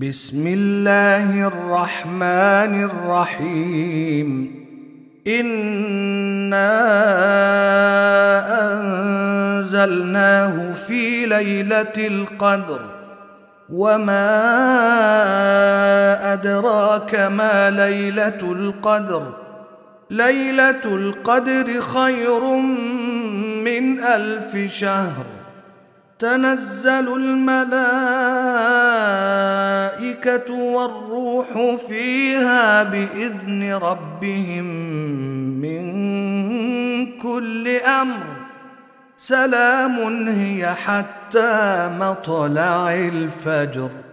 بسم الله الرحمن الرحيم. إنا أنزلناه في ليلة القدر وما أدراك ما ليلة القدر. ليلة القدر خير من 1000 شهر. تنزل الملائكة والروح فيها بإذن ربهم من كل أمر. سلام هي حتى مطلع الفجر.